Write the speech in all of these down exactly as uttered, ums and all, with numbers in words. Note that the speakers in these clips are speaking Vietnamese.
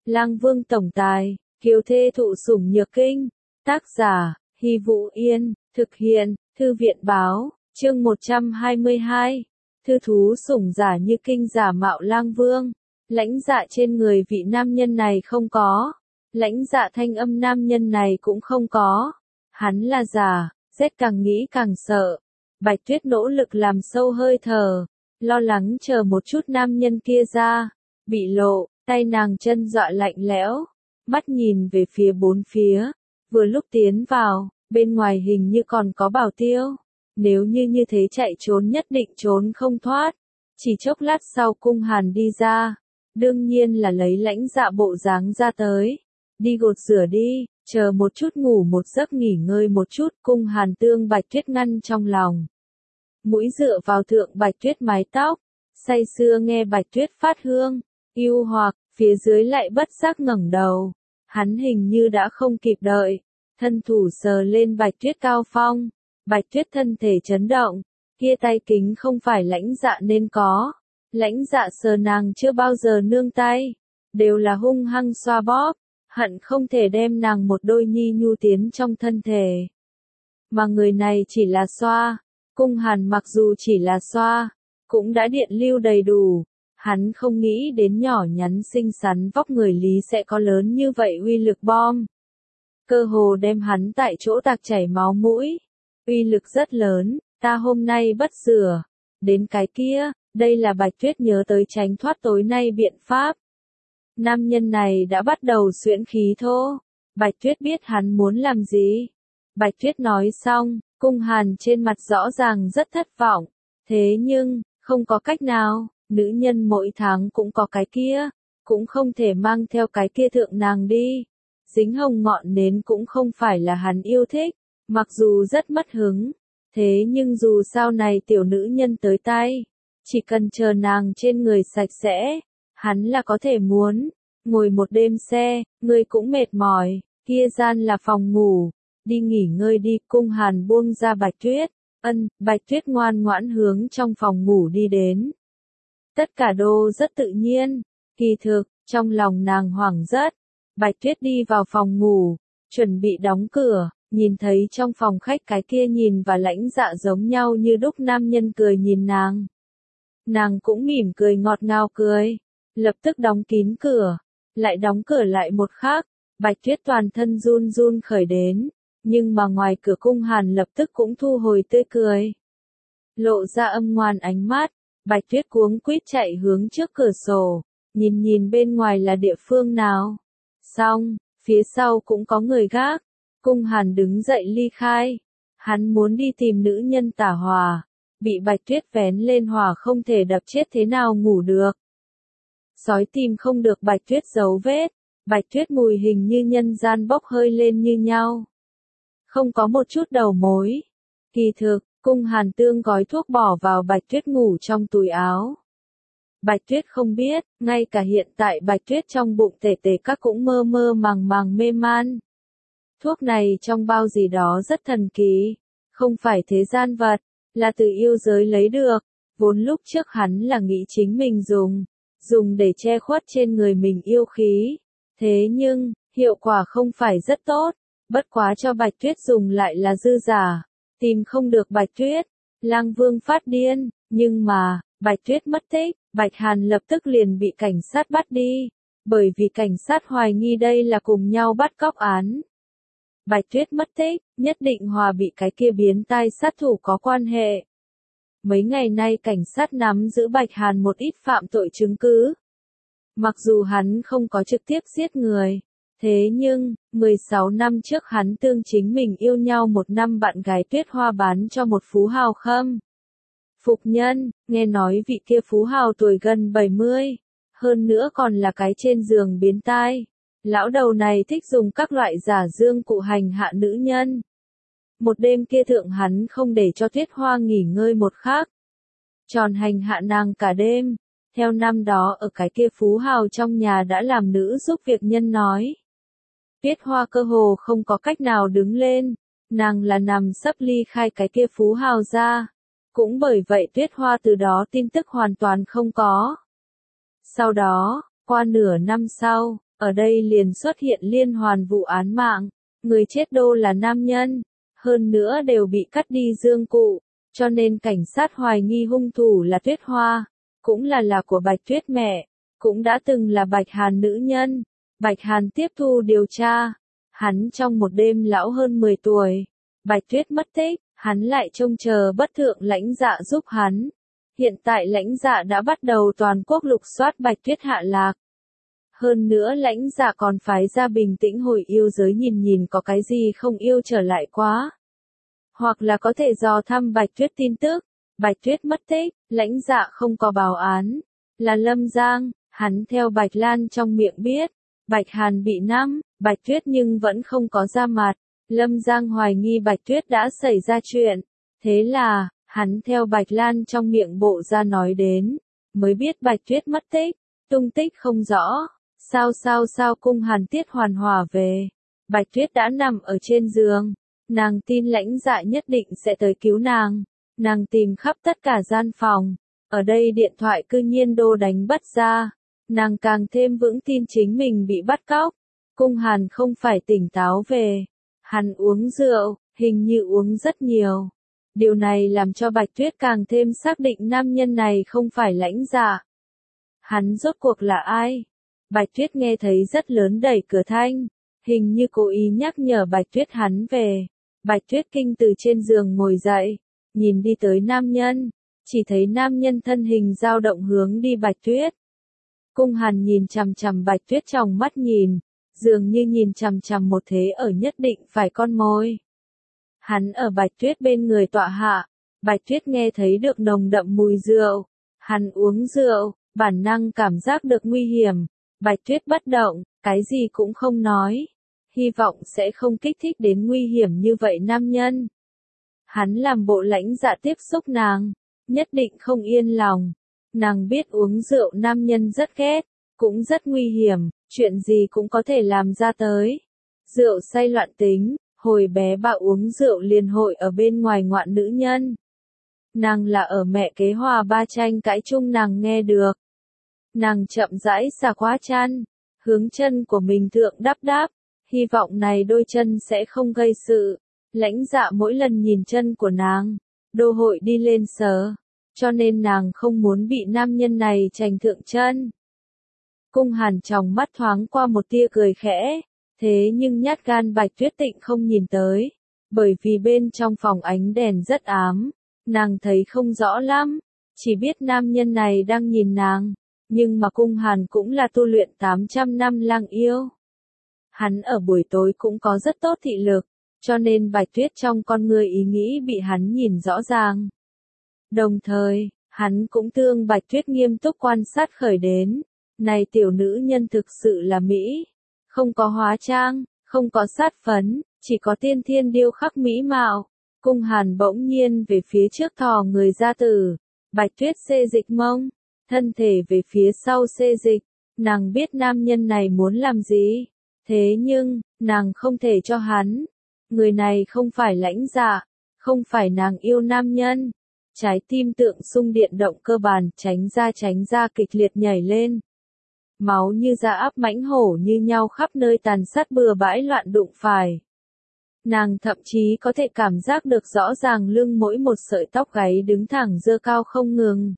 Lang Vương tổng tài, kiều thê thụ sủng nhược kinh. Tác giả, Hy Vũ Yên, thực hiện, Thư viện báo, chương một trăm hai mươi hai. Thư thú sủng giả như kinh giả mạo Lang Vương. Lãnh dạ trên người vị nam nhân này không có. Lãnh dạ thanh âm nam nhân này cũng không có. Hắn là giả, rét càng nghĩ càng sợ. Bạch Tuyết nỗ lực làm sâu hơi thở, lo lắng chờ một chút nam nhân kia ra. Bị lộ, tay nàng chân dọa lạnh lẽo, mắt nhìn về phía bốn phía. Vừa lúc tiến vào, bên ngoài hình như còn có bảo tiêu. Nếu như như thế chạy trốn nhất định trốn không thoát. Chỉ chốc lát sau Cung Hàn đi ra. Đương nhiên là lấy lãnh dạ bộ dáng ra tới. Đi gột rửa đi, chờ một chút ngủ một giấc nghỉ ngơi một chút. Cung Hàn tương Bạch Tuyết ngăn trong lòng. Mũi dựa vào thượng Bạch Tuyết mái tóc. Say sưa nghe Bạch Tuyết phát hương. Yêu hoặc, phía dưới lại bất giác ngẩng đầu. Hắn hình như đã không kịp đợi. Thân thủ sờ lên Bạch Tuyết cao phong. Bạch Tuyết thân thể chấn động. Kia tay kính không phải lãnh dạ nên có. Lãnh dạ sờ nàng chưa bao giờ nương tay. Đều là hung hăng xoa bóp. Hận không thể đem nàng một đôi nhi nhu tiến trong thân thể. Mà người này chỉ là xoa. Cung Hàn mặc dù chỉ là xoa, cũng đã điện lưu đầy đủ. Hắn không nghĩ đến nhỏ nhắn xinh xắn vóc người Lý sẽ có lớn như vậy uy lực bom. Cơ hồ đem hắn tại chỗ tạc chảy máu mũi. Uy lực rất lớn, ta hôm nay bất rửa. Đến cái kia, đây là Bạch Tuyết nhớ tới tránh thoát tối nay biện pháp. Nam nhân này đã bắt đầu xuyễn khí thô. Bạch Tuyết biết hắn muốn làm gì. Bạch Tuyết nói xong, Cung Hàn trên mặt rõ ràng rất thất vọng. Thế nhưng, không có cách nào, nữ nhân mỗi tháng cũng có cái kia, cũng không thể mang theo cái kia thượng nàng đi. Dính hồng ngọn nến cũng không phải là hắn yêu thích, mặc dù rất mất hứng. Thế nhưng dù sao này tiểu nữ nhân tới tay, chỉ cần chờ nàng trên người sạch sẽ, hắn là có thể muốn. Ngồi một đêm xe, người cũng mệt mỏi, kia gian là phòng ngủ, đi nghỉ ngơi đi. Cung Hàn buông ra Bạch Tuyết, ân, Bạch Tuyết ngoan ngoãn hướng trong phòng ngủ đi đến. Tất cả đô rất tự nhiên, kỳ thực, trong lòng nàng hoảng rất. Bạch Tuyết đi vào phòng ngủ, chuẩn bị đóng cửa, nhìn thấy trong phòng khách cái kia nhìn và lãnh dạ giống nhau như đúc nam nhân cười nhìn nàng. Nàng cũng mỉm cười ngọt ngào cười, lập tức đóng kín cửa, lại đóng cửa lại một khắc. Bạch Tuyết toàn thân run run khởi đến, nhưng mà ngoài cửa Cung Hàn lập tức cũng thu hồi tươi cười. Lộ ra âm ngoan ánh mắt, Bạch Tuyết cuống quýt chạy hướng trước cửa sổ, nhìn nhìn bên ngoài là địa phương nào. Xong, phía sau cũng có người gác. Cung Hàn đứng dậy ly khai. Hắn muốn đi tìm nữ nhân tả hòa. Bị Bạch Tuyết vén lên hòa không thể đập chết thế nào ngủ được. Sói tìm không được Bạch Tuyết dấu vết. Bạch Tuyết mùi hình như nhân gian bốc hơi lên như nhau. Không có một chút đầu mối. Kỳ thực, Cung Hàn tương gói thuốc bỏ vào Bạch Tuyết ngủ trong túi áo. Bạch Tuyết không biết, ngay cả hiện tại Bạch Tuyết trong bụng tể tể các cũng mơ mơ màng màng mê man. Thuốc này trong bao gì đó rất thần kỳ, không phải thế gian vật, là từ yêu giới lấy được. Vốn lúc trước hắn là nghĩ chính mình dùng, dùng để che khuất trên người mình yêu khí. Thế nhưng, hiệu quả không phải rất tốt, bất quá cho Bạch Tuyết dùng lại là dư giả. Tìm không được Bạch Tuyết, Lang Vương phát điên, nhưng mà, Bạch Tuyết mất tích. Bạch Hàn lập tức liền bị cảnh sát bắt đi, bởi vì cảnh sát hoài nghi đây là cùng nhau bắt cóc án. Bạch Tuyết mất tích, nhất định hòa bị cái kia biến tai sát thủ có quan hệ. Mấy ngày nay cảnh sát nắm giữ Bạch Hàn một ít phạm tội chứng cứ. Mặc dù hắn không có trực tiếp giết người, thế nhưng, mười sáu năm trước hắn tương chính mình yêu nhau một năm bạn gái Tuyết Hoa bán cho một phú hào khâm phục nhân. Nghe nói vị kia phú hào tuổi gần bảy mươi, hơn nữa còn là cái trên giường biến tai. Lão đầu này thích dùng các loại giả dương cụ hành hạ nữ nhân. Một đêm kia thượng hắn không để cho Tuyết Hoa nghỉ ngơi một khắc, tròn hành hạ nàng cả đêm. Theo năm đó ở cái kia phú hào trong nhà đã làm nữ giúp việc nhân nói. Tuyết Hoa cơ hồ không có cách nào đứng lên, nàng là nằm sấp ly khai cái kia phú hào ra. Cũng bởi vậy Tuyết Hoa từ đó tin tức hoàn toàn không có. Sau đó, qua nửa năm sau, Ở đây liền xuất hiện liên hoàn vụ án mạng, người chết đô là nam nhân, hơn nữa đều bị cắt đi dương cụ, cho nên cảnh sát hoài nghi hung thủ là Tuyết Hoa, cũng là là của Bạch Tuyết mẹ, cũng đã từng là Bạch Hàn nữ nhân. Bạch Hàn tiếp thu điều tra, hắn trong một đêm lão hơn mười tuổi, Bạch Tuyết mất tích, hắn lại trông chờ bất thượng Lãnh Dạ giúp hắn. Hiện tại Lãnh Dạ đã bắt đầu toàn quốc lục soát Bạch Tuyết hạ lạc. Hơn nữa Lãnh Dạ còn phái ra Bình Tĩnh hồi yêu giới nhìn nhìn có cái gì không yêu trở lại quá. Hoặc là có thể dò thăm Bạch Tuyết tin tức. Bạch Tuyết mất tích, Lãnh Dạ không có báo án. Là Lâm Giang, hắn theo Bạch Lan trong miệng biết. Bạch Hàn bị năm, Bạch Tuyết nhưng vẫn không có ra mặt. Lâm Giang hoài nghi Bạch Tuyết đã xảy ra chuyện. Thế là, hắn theo Bạch Lan trong miệng bộ ra nói đến. Mới biết Bạch Tuyết mất tích, tung tích không rõ. Sao sao sao cung Hàn Tiết hoàn hòa về. Bạch Tuyết đã nằm ở trên giường. Nàng tin Lãnh Dạ nhất định sẽ tới cứu nàng. Nàng tìm khắp tất cả gian phòng. Ở đây điện thoại cư nhiên đô đánh bắt ra. Nàng càng thêm vững tin chính mình bị bắt cóc. Cung Hàn không phải tỉnh táo về. Hắn uống rượu, hình như uống rất nhiều. Điều này làm cho Bạch Tuyết càng thêm xác định nam nhân này không phải Lãnh Dạ. Hắn rốt cuộc là ai? Bạch Tuyết nghe thấy rất lớn đẩy cửa thanh. Hình như cố ý nhắc nhở Bạch Tuyết hắn về. Bạch Tuyết kinh từ trên giường ngồi dậy. Nhìn đi tới nam nhân. Chỉ thấy nam nhân thân hình dao động hướng đi Bạch Tuyết. Cung Hàn nhìn chằm chằm Bạch Tuyết trong mắt nhìn, dường như nhìn chằm chằm một thế ở nhất định phải con mồi. Hắn ở Bạch Tuyết bên người tọa hạ, Bạch Tuyết nghe thấy được nồng đậm mùi rượu. Hắn uống rượu, bản năng cảm giác được nguy hiểm. Bạch Tuyết bất động, cái gì cũng không nói. Hy vọng sẽ không kích thích đến nguy hiểm như vậy nam nhân. Hắn làm bộ Lãnh Dạ tiếp xúc nàng, nhất định không yên lòng. Nàng biết uống rượu nam nhân rất ghét, cũng rất nguy hiểm, chuyện gì cũng có thể làm ra tới. Rượu say loạn tính, hồi bé bà uống rượu liền hội ở bên ngoài ngoạn nữ nhân. Nàng là ở mẹ kế Hòa ba tranh cãi chung nàng nghe được. Nàng chậm rãi xả khóa chăn, hướng chân của mình thượng đắp đắp, hy vọng này đôi chân sẽ không gây sự. Lãnh Dạ mỗi lần nhìn chân của nàng, đô hội đi lên sờ. Cho nên nàng không muốn bị nam nhân này chành thượng chân. Cung Hàn trong mắt thoáng qua một tia cười khẽ, thế nhưng nhát gan Bạch Tuyết Tịnh không nhìn tới, bởi vì bên trong phòng ánh đèn rất ám, nàng thấy không rõ lắm, chỉ biết nam nhân này đang nhìn nàng, nhưng mà Cung Hàn cũng là tu luyện tám trăm năm lang yêu. Hắn ở buổi tối cũng có rất tốt thị lực, cho nên Bạch Tuyết trong con người ý nghĩ bị hắn nhìn rõ ràng. Đồng thời, hắn cũng tương Bạch Tuyết nghiêm túc quan sát khởi đến. Này tiểu nữ nhân thực sự là Mỹ. Không có hóa trang, không có sát phấn, chỉ có tiên thiên điêu khắc mỹ mạo. Cung Hàn bỗng nhiên về phía trước thò người ra từ. Bạch Tuyết xê dịch mông, thân thể về phía sau xê dịch. Nàng biết nam nhân này muốn làm gì. Thế nhưng, nàng không thể cho hắn. Người này không phải Lãnh Dạ, không phải nàng yêu nam nhân. Trái tim tượng xung điện động cơ bản tránh ra tránh ra kịch liệt nhảy lên. Máu như da áp mãnh hổ như nhau khắp nơi tàn sát bừa bãi loạn đụng phải. Nàng thậm chí có thể cảm giác được rõ ràng lưng mỗi một sợi tóc gáy đứng thẳng dơ cao không ngừng.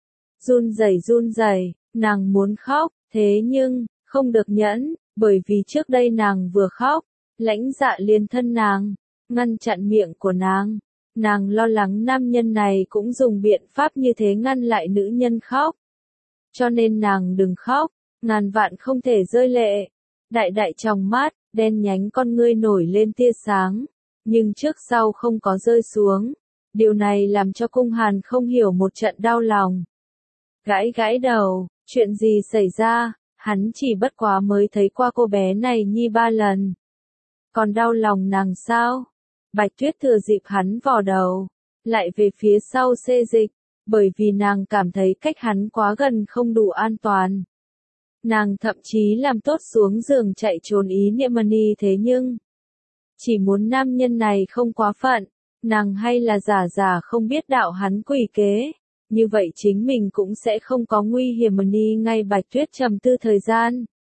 Run rẩy run rẩy, nàng muốn khóc, thế nhưng, không được nhẫn, bởi vì trước đây nàng vừa khóc, Lãnh Dạ liền thân nàng, ngăn chặn miệng của nàng. Nàng lo lắng nam nhân này cũng dùng biện pháp như thế ngăn lại nữ nhân khóc. Cho nên nàng đừng khóc, ngàn vạn không thể rơi lệ. Đại đại trong mắt, đen nhánh con ngươi nổi lên tia sáng, nhưng trước sau không có rơi xuống. Điều này làm cho Cung Hàn không hiểu một trận đau lòng. Gãi gãi đầu, chuyện gì xảy ra, hắn chỉ bất quá mới thấy qua cô bé này nhi ba lần. Còn đau lòng nàng sao? Bạch Tuyết thừa dịp hắn vò đầu, lại về phía sau xê dịch, bởi vì nàng cảm thấy cách hắn quá gần không đủ an toàn. Nàng thậm chí làm tốt xuống giường chạy trốn ý niệm mani thế nhưng, chỉ muốn nam nhân này không quá phận, nàng hay là giả giả không biết đạo hắn quỷ kế, như vậy chính mình cũng sẽ không có nguy hiểm mani ngay Bạch Tuyết trầm tư thời gian.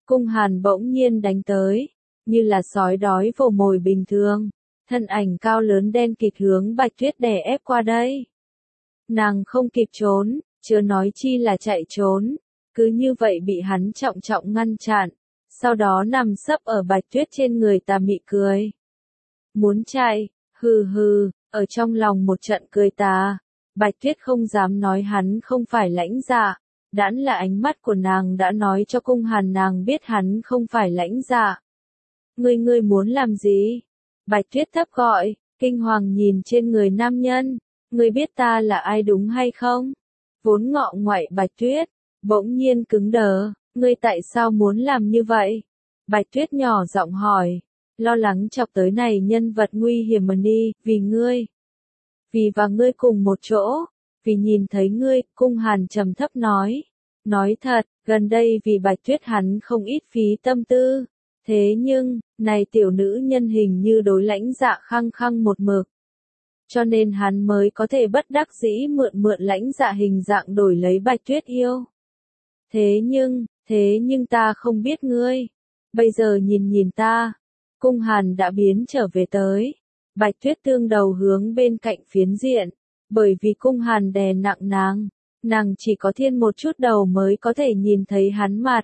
Cung Hàn bỗng nhiên đánh tới, như là sói đói vồ mồi bình thường, thân ảnh cao lớn đen kịt hướng Bạch Tuyết đè ép qua đây. Nàng không kịp trốn, chưa nói chi là chạy trốn, cứ như vậy bị hắn trọng trọng ngăn chặn, sau đó nằm sấp ở Bạch Tuyết trên người tà mị cười. Muốn chạy, hừ hừ, ở trong lòng một trận cười tà, Bạch Tuyết không dám nói hắn không phải lãnh dạ, đãn là ánh mắt của nàng đã nói cho Cung Hàn nàng biết hắn không phải lãnh dạ. Ngươi ngươi muốn làm gì? Bạch Tuyết thấp gọi, kinh hoàng nhìn trên người nam nhân, ngươi biết ta là ai đúng hay không? Vốn ngọ ngoại Bạch Tuyết, bỗng nhiên cứng đờ, ngươi tại sao muốn làm như vậy? Bạch Tuyết nhỏ giọng hỏi, lo lắng chọc tới này nhân vật nguy hiểm mà đi, vì ngươi. Vì và ngươi cùng một chỗ, vì nhìn thấy ngươi, Cung Hàn trầm thấp nói. Nói thật, gần đây vì Bạch Tuyết hắn không ít phí tâm tư. Thế nhưng, này tiểu nữ nhân hình như đối lãnh dạ khăng khăng một mực. Cho nên hắn mới có thể bất đắc dĩ mượn mượn lãnh dạ hình dạng đổi lấy Bạch Tuyết yêu. Thế nhưng, thế nhưng ta không biết ngươi. Bây giờ nhìn nhìn ta. Cung Hàn đã biến trở về tới. Bạch Tuyết tương đầu hướng bên cạnh phiến diện. Bởi vì Cung Hàn đè nặng nàng. Nàng chỉ có thiên một chút đầu mới có thể nhìn thấy hắn mặt.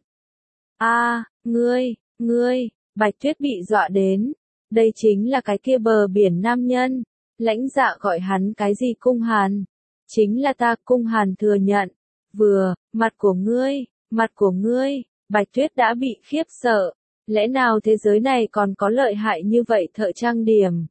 A, ngươi, ngươi, Bạch Tuyết bị dọa đến. Đây chính là cái kia bờ biển nam nhân. Lãnh dạ gọi hắn cái gì Cung Hàn? Chính là ta. Cung Hàn thừa nhận. Vừa, mặt của ngươi, mặt của ngươi, Bạch Tuyết đã bị khiếp sợ. Lẽ nào thế giới này còn có lợi hại như vậy thợ trang điểm?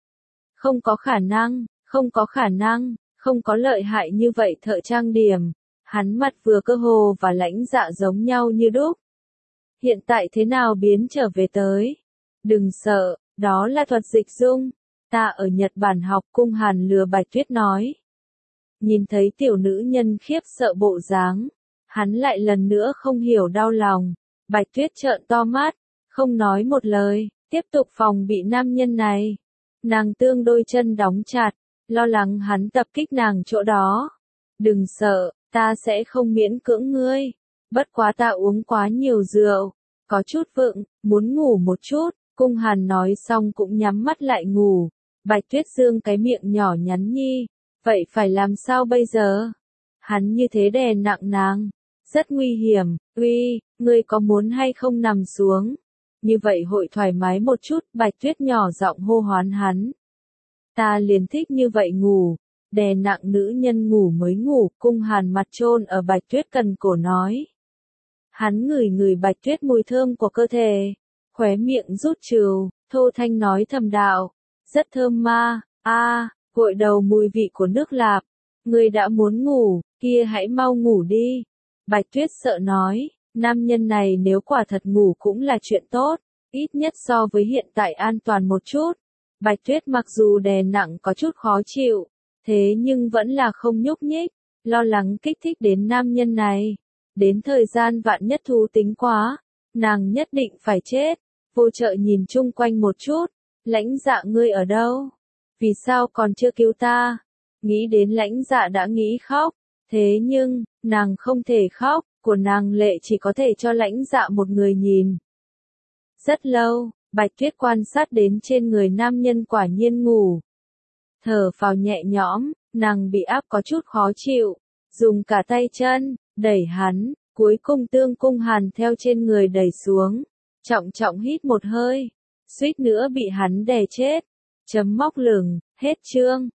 Không có khả năng, không có khả năng, không có lợi hại như vậy thợ trang điểm. Hắn mặt vừa cơ hồ và lãnh dạ giống nhau như đúc. Hiện tại thế nào biến trở về tới? Đừng sợ, đó là thuật dịch dung. Ta ở Nhật Bản học. Cung Hàn lừa Bạch Tuyết nói. Nhìn thấy tiểu nữ nhân khiếp sợ bộ dáng, hắn lại lần nữa không hiểu đau lòng. Bạch Tuyết trợn to mắt, không nói một lời, tiếp tục phòng bị nam nhân này. Nàng tương đôi chân đóng chặt, lo lắng hắn tập kích nàng chỗ đó. Đừng sợ, ta sẽ không miễn cưỡng ngươi. Bất quá ta uống quá nhiều rượu, có chút vựng, muốn ngủ một chút. Cung Hàn nói xong cũng nhắm mắt lại ngủ. Bạch Tuyết dương cái miệng nhỏ nhắn nhi. Vậy phải làm sao bây giờ? Hắn như thế đè nặng nàng. Rất nguy hiểm. Uy, ngươi có muốn hay không nằm xuống? Như vậy hội thoải mái một chút. Bạch Tuyết nhỏ giọng hô hoán hắn. Ta liền thích như vậy ngủ. Đè nặng nữ nhân ngủ mới ngủ. Cung Hàn mặt chôn ở Bạch Tuyết cần cổ nói. Hắn ngửi ngửi Bạch Tuyết mùi thơm của cơ thể. Khóe miệng rút trừ. Thô thanh nói thầm đạo. Rất thơm ma. A, gội đầu mùi vị của nước lạp. Ngươi đã muốn ngủ, kia hãy mau ngủ đi. Bạch Tuyết sợ nói, nam nhân này nếu quả thật ngủ cũng là chuyện tốt, ít nhất so với hiện tại an toàn một chút. Bạch Tuyết mặc dù đè nặng có chút khó chịu, thế nhưng vẫn là không nhúc nhích, lo lắng kích thích đến nam nhân này. Đến thời gian vạn nhất thú tính quá, nàng nhất định phải chết. Vô trợ nhìn chung quanh một chút, lãnh dạ ngươi ở đâu? Vì sao còn chưa cứu ta? Nghĩ đến lãnh dạ đã nghĩ khóc. Thế nhưng, nàng không thể khóc, của nàng lệ chỉ có thể cho lãnh dạ một người nhìn. Rất lâu, Bạch Tuyết quan sát đến trên người nam nhân quả nhiên ngủ. Thở phào nhẹ nhõm, nàng bị áp có chút khó chịu. Dùng cả tay chân, đẩy hắn, cuối cùng tương Cung Hàn theo trên người đẩy xuống. Trọng trọng hít một hơi, suýt nữa bị hắn đè chết. Chấm móc lửng, hết chương.